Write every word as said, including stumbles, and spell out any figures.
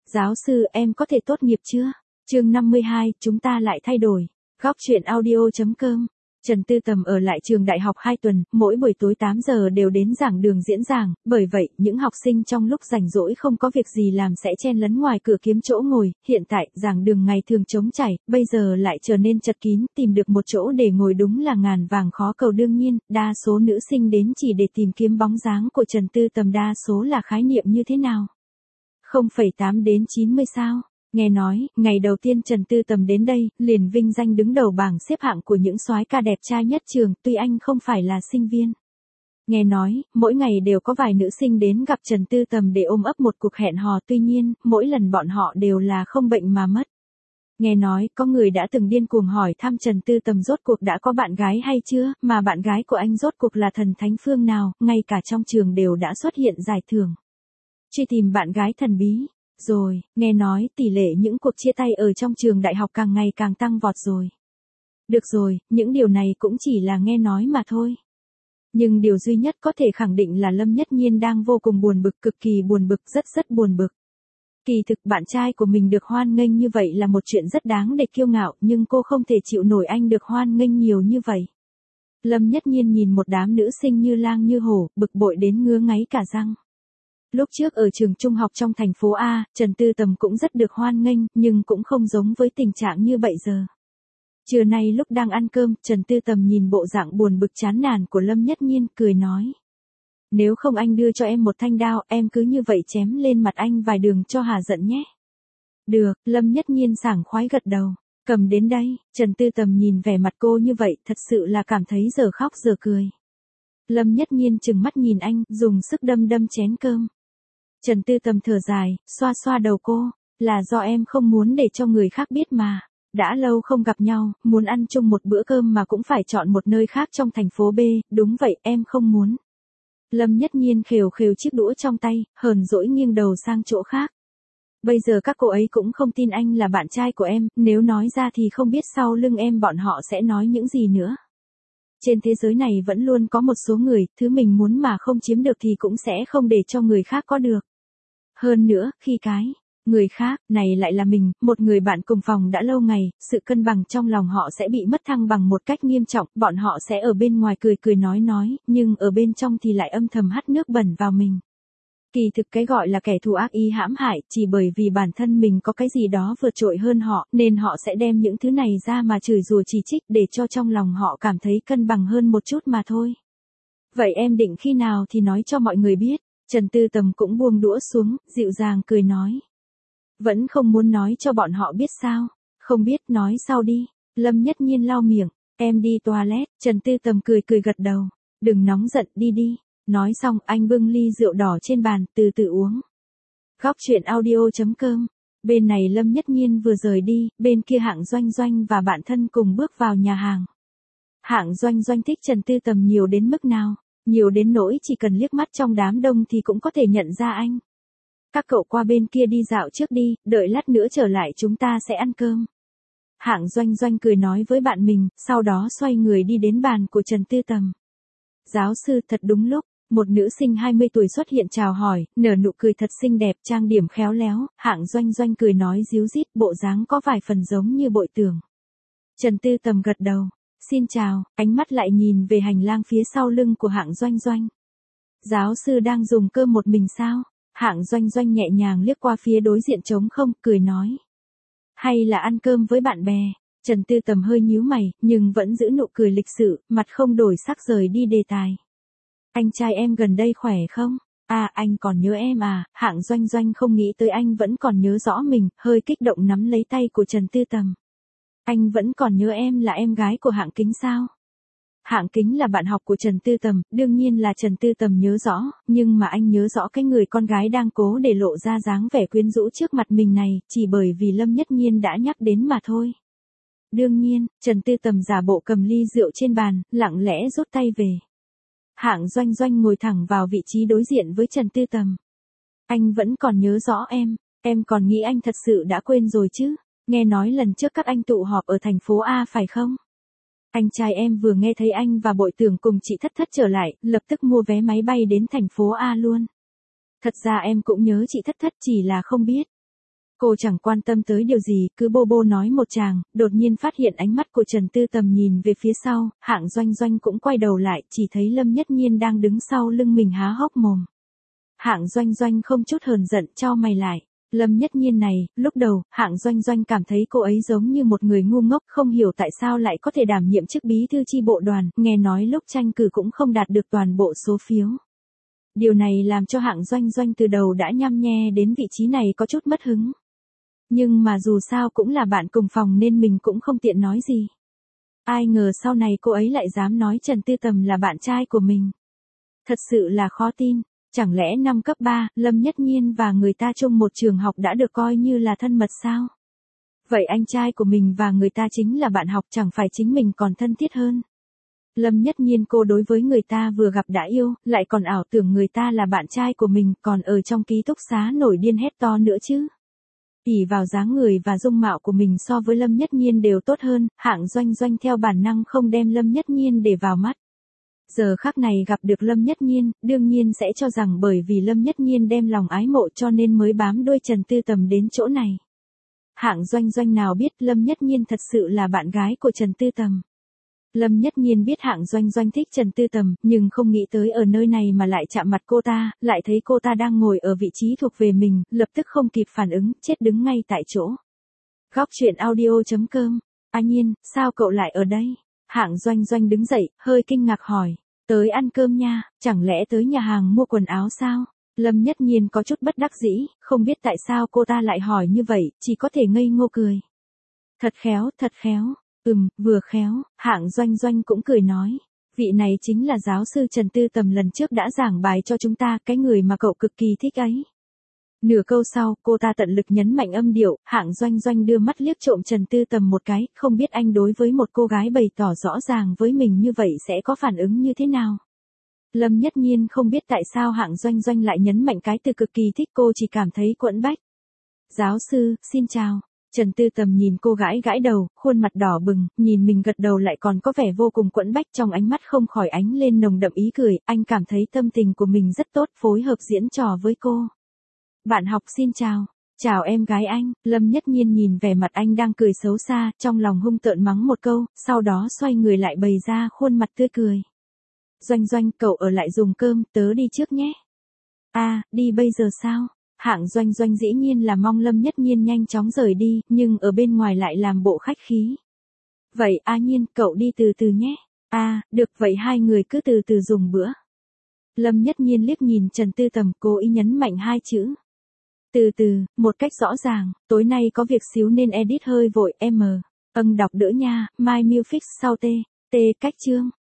Giáo sư, em có thể tốt nghiệp chưa? Chương năm mươi hai, chúng ta lại thay đổi. Góc truyện audio chấm com. Trần Tư Tầm ở lại trường đại học hai tuần, mỗi buổi tối tám giờ đều đến giảng đường diễn giảng, bởi vậy, những học sinh trong lúc rảnh rỗi không có việc gì làm sẽ chen lấn ngoài cửa kiếm chỗ ngồi, hiện tại, giảng đường ngày thường trống trải, bây giờ lại trở nên chật kín, tìm được một chỗ để ngồi đúng là ngàn vàng khó cầu đương nhiên, đa số nữ sinh đến chỉ để tìm kiếm bóng dáng của Trần Tư Tầm đa số là khái niệm như thế nào? không phẩy tám đến chín mươi sao? Nghe nói, ngày đầu tiên Trần Tư Tầm đến đây, liền vinh danh đứng đầu bảng xếp hạng của những soái ca đẹp trai nhất trường, tuy anh không phải là sinh viên. Nghe nói, mỗi ngày đều có vài nữ sinh đến gặp Trần Tư Tầm để ôm ấp một cuộc hẹn hò, tuy nhiên, mỗi lần bọn họ đều là không bệnh mà mất. Nghe nói, có người đã từng điên cuồng hỏi thăm Trần Tư Tầm rốt cuộc đã có bạn gái hay chưa, mà bạn gái của anh rốt cuộc là thần thánh phương nào, ngay cả trong trường đều đã xuất hiện giải thưởng. Truy tìm bạn gái thần bí. Rồi, nghe nói tỷ lệ những cuộc chia tay ở trong trường đại học càng ngày càng tăng vọt rồi. Được rồi, những điều này cũng chỉ là nghe nói mà thôi. Nhưng điều duy nhất có thể khẳng định là Lâm Nhất Nhiên đang vô cùng buồn bực, cực kỳ buồn bực, rất rất buồn bực. Kỳ thực bạn trai của mình được hoan nghênh như vậy là một chuyện rất đáng để kiêu ngạo, nhưng cô không thể chịu nổi anh được hoan nghênh nhiều như vậy. Lâm Nhất Nhiên nhìn một đám nữ sinh như lang như hổ, bực bội đến ngứa ngáy cả răng. Lúc trước ở trường trung học trong thành phố A, Trần Tư Tầm cũng rất được hoan nghênh, nhưng cũng không giống với tình trạng như vậy giờ. Trưa nay lúc đang ăn cơm, Trần Tư Tầm nhìn bộ dạng buồn bực chán nản của Lâm Nhất Nhiên, cười nói. Nếu không anh đưa cho em một thanh đao, em cứ như vậy chém lên mặt anh vài đường cho hà giận nhé. Được, Lâm Nhất Nhiên sảng khoái gật đầu. Cầm đến đây, Trần Tư Tầm nhìn vẻ mặt cô như vậy, thật sự là cảm thấy giờ khóc giờ cười. Lâm Nhất Nhiên trừng mắt nhìn anh, dùng sức đâm đâm chén cơm. Trần Tư Tầm thở dài, xoa xoa đầu cô, là do em không muốn để cho người khác biết mà. Đã lâu không gặp nhau, muốn ăn chung một bữa cơm mà cũng phải chọn một nơi khác trong thành phố B, đúng vậy, em không muốn. Lâm Nhất Nhiên khều khều chiếc đũa trong tay, hờn dỗi nghiêng đầu sang chỗ khác. Bây giờ các cô ấy cũng không tin anh là bạn trai của em, nếu nói ra thì không biết sau lưng em bọn họ sẽ nói những gì nữa. Trên thế giới này vẫn luôn có một số người, thứ mình muốn mà không chiếm được thì cũng sẽ không để cho người khác có được. Hơn nữa, khi cái, người khác, này lại là mình, một người bạn cùng phòng đã lâu ngày, sự cân bằng trong lòng họ sẽ bị mất thăng bằng một cách nghiêm trọng, bọn họ sẽ ở bên ngoài cười cười nói nói, nhưng ở bên trong thì lại âm thầm hắt nước bẩn vào mình. Kỳ thực cái gọi là kẻ thù ác ý hãm hại, chỉ bởi vì bản thân mình có cái gì đó vượt trội hơn họ, nên họ sẽ đem những thứ này ra mà chửi rủa chỉ trích để cho trong lòng họ cảm thấy cân bằng hơn một chút mà thôi. Vậy em định khi nào thì nói cho mọi người biết? Trần Tư Tầm cũng buông đũa xuống, dịu dàng cười nói. Vẫn không muốn nói cho bọn họ biết sao? Không biết, nói sau đi. Lâm Nhất Nhiên lau miệng, em đi toilet. Trần Tư Tầm cười cười gật đầu. Đừng nóng giận, đi đi. Nói xong, anh bưng ly rượu đỏ trên bàn, từ từ uống. Góc truyện audio chấm com. Bên này Lâm Nhất Nhiên vừa rời đi, bên kia Hạng Doanh Doanh và bạn thân cùng bước vào nhà hàng. Hạng Doanh Doanh thích Trần Tư Tầm nhiều đến mức nào? Nhiều đến nỗi chỉ cần liếc mắt trong đám đông thì cũng có thể nhận ra anh. Các cậu qua bên kia đi dạo trước đi, đợi lát nữa trở lại chúng ta sẽ ăn cơm. Hạng Doanh Doanh cười nói với bạn mình, sau đó xoay người đi đến bàn của Trần Tư Tầm. Giáo sư, thật đúng lúc, một nữ sinh hai mươi tuổi xuất hiện chào hỏi, nở nụ cười thật xinh đẹp, trang điểm khéo léo, Hạng Doanh Doanh cười nói díu dít, bộ dáng có vài phần giống như bội tưởng. Trần Tư Tầm gật đầu. Xin chào, ánh mắt lại nhìn về hành lang phía sau lưng của Hạng Doanh Doanh. Giáo sư đang dùng cơm một mình sao? Hạng Doanh Doanh nhẹ nhàng liếc qua phía đối diện trống không, cười nói. Hay là ăn cơm với bạn bè? Trần Tư Tầm hơi nhíu mày, nhưng vẫn giữ nụ cười lịch sự, mặt không đổi sắc rời đi đề tài. Anh trai em gần đây khỏe không? À, anh còn nhớ em à? Hạng Doanh Doanh không nghĩ tới anh vẫn còn nhớ rõ mình, hơi kích động nắm lấy tay của Trần Tư Tầm. Anh vẫn còn nhớ em là em gái của Hạng Kính sao? Hạng Kính là bạn học của Trần Tư Tầm, đương nhiên là Trần Tư Tầm nhớ rõ, nhưng mà anh nhớ rõ cái người con gái đang cố để lộ ra dáng vẻ quyến rũ trước mặt mình này, chỉ bởi vì Lâm Nhất Nhiên đã nhắc đến mà thôi. Đương nhiên, Trần Tư Tầm giả bộ cầm ly rượu trên bàn, lặng lẽ rút tay về. Hạng Doanh Doanh ngồi thẳng vào vị trí đối diện với Trần Tư Tầm. Anh vẫn còn nhớ rõ em, em còn nghĩ anh thật sự đã quên rồi chứ? Nghe nói lần trước các anh tụ họp ở thành phố A phải không? Anh trai em vừa nghe thấy anh và Bội Tưởng cùng chị Thất Thất trở lại, lập tức mua vé máy bay đến thành phố A luôn. Thật ra em cũng nhớ chị Thất Thất chỉ là không biết. Cô chẳng quan tâm tới điều gì, cứ bô bô nói một tràng, đột nhiên phát hiện ánh mắt của Trần Tư Tầm nhìn về phía sau, Hạng Doanh Doanh cũng quay đầu lại, chỉ thấy Lâm Nhất Nhiên đang đứng sau lưng mình há hốc mồm. Hạng Doanh Doanh không chút hờn giận chau mày lại. Lâm Nhất Nhiên này, lúc đầu, Hạng Doanh Doanh cảm thấy cô ấy giống như một người ngu ngốc, không hiểu tại sao lại có thể đảm nhiệm chức bí thư chi bộ đoàn, nghe nói lúc tranh cử cũng không đạt được toàn bộ số phiếu. Điều này làm cho Hạng Doanh Doanh từ đầu đã nhăm nhe đến vị trí này có chút mất hứng. Nhưng mà dù sao cũng là bạn cùng phòng nên mình cũng không tiện nói gì. Ai ngờ sau này cô ấy lại dám nói Trần Tư Tầm là bạn trai của mình. Thật sự là khó tin. Chẳng lẽ năm cấp ba, Lâm Nhất Nhiên và người ta chung một trường học đã được coi như là thân mật sao? Vậy anh trai của mình và người ta chính là bạn học, chẳng phải chính mình còn thân thiết hơn? Lâm Nhất Nhiên cô đối với người ta vừa gặp đã yêu, lại còn ảo tưởng người ta là bạn trai của mình, còn ở trong ký túc xá nổi điên hét to nữa chứ. ỷ vào dáng người và dung mạo của mình so với Lâm Nhất Nhiên đều tốt hơn, Hạng Doanh Doanh theo bản năng không đem Lâm Nhất Nhiên để vào mắt. Giờ khắc này gặp được Lâm Nhất Nhiên, đương nhiên sẽ cho rằng bởi vì Lâm Nhất Nhiên đem lòng ái mộ cho nên mới bám đuôi Trần Tư Tầm đến chỗ này. Hạng Doanh Doanh nào biết Lâm Nhất Nhiên thật sự là bạn gái của Trần Tư Tầm. Lâm Nhất Nhiên biết Hạng Doanh Doanh thích Trần Tư Tầm, nhưng không nghĩ tới ở nơi này mà lại chạm mặt cô ta, lại thấy cô ta đang ngồi ở vị trí thuộc về mình, lập tức không kịp phản ứng, chết đứng ngay tại chỗ. Góc truyện audio chấm com. A Nhiên, sao cậu lại ở đây? Hạng Doanh Doanh đứng dậy, hơi kinh ngạc hỏi. Tới ăn cơm nha, chẳng lẽ tới nhà hàng mua quần áo sao? Lâm Nhất Nhiên có chút bất đắc dĩ, không biết tại sao cô ta lại hỏi như vậy, chỉ có thể ngây ngô cười. Thật khéo, thật khéo. Ừm, vừa khéo, Hạng Doanh Doanh cũng cười nói. Vị này chính là giáo sư Trần Tư Tầm lần trước đã giảng bài cho chúng ta, cái người mà cậu cực kỳ thích ấy. Nửa câu sau, cô ta tận lực nhấn mạnh âm điệu, Hạng Doanh Doanh đưa mắt liếc trộm Trần Tư Tầm một cái, không biết anh đối với một cô gái bày tỏ rõ ràng với mình như vậy sẽ có phản ứng như thế nào. Lâm Nhất Nhiên không biết tại sao Hạng Doanh Doanh lại nhấn mạnh cái từ cực kỳ thích, cô chỉ cảm thấy quẫn bách. Giáo sư, xin chào. Trần Tư Tầm nhìn cô gãi gãi đầu, khuôn mặt đỏ bừng, nhìn mình gật đầu lại còn có vẻ vô cùng quẫn bách, trong ánh mắt không khỏi ánh lên nồng đậm ý cười, anh cảm thấy tâm tình của mình rất tốt, phối hợp diễn trò với cô. Bạn học xin chào. Chào em gái anh. Lâm Nhất Nhiên nhìn vẻ mặt anh đang cười xấu xa, trong lòng hung tợn mắng một câu, sau đó xoay người lại bày ra khuôn mặt tươi cười. Doanh Doanh, cậu ở lại dùng cơm, tớ đi trước nhé. À, đi bây giờ sao? Hạng Doanh Doanh dĩ nhiên là mong Lâm Nhất Nhiên nhanh chóng rời đi, nhưng ở bên ngoài lại làm bộ khách khí. Vậy A Nhiên, cậu đi từ từ nhé. À, được, vậy hai người cứ từ từ dùng bữa. Lâm Nhất Nhiên liếc nhìn Trần Tư Tầm, cố ý nhấn mạnh hai chữ. Từ từ, một cách rõ ràng, tối nay có việc xíu nên edit hơi vội, em. Âng đọc đỡ nha, My Music sau T. T cách chương.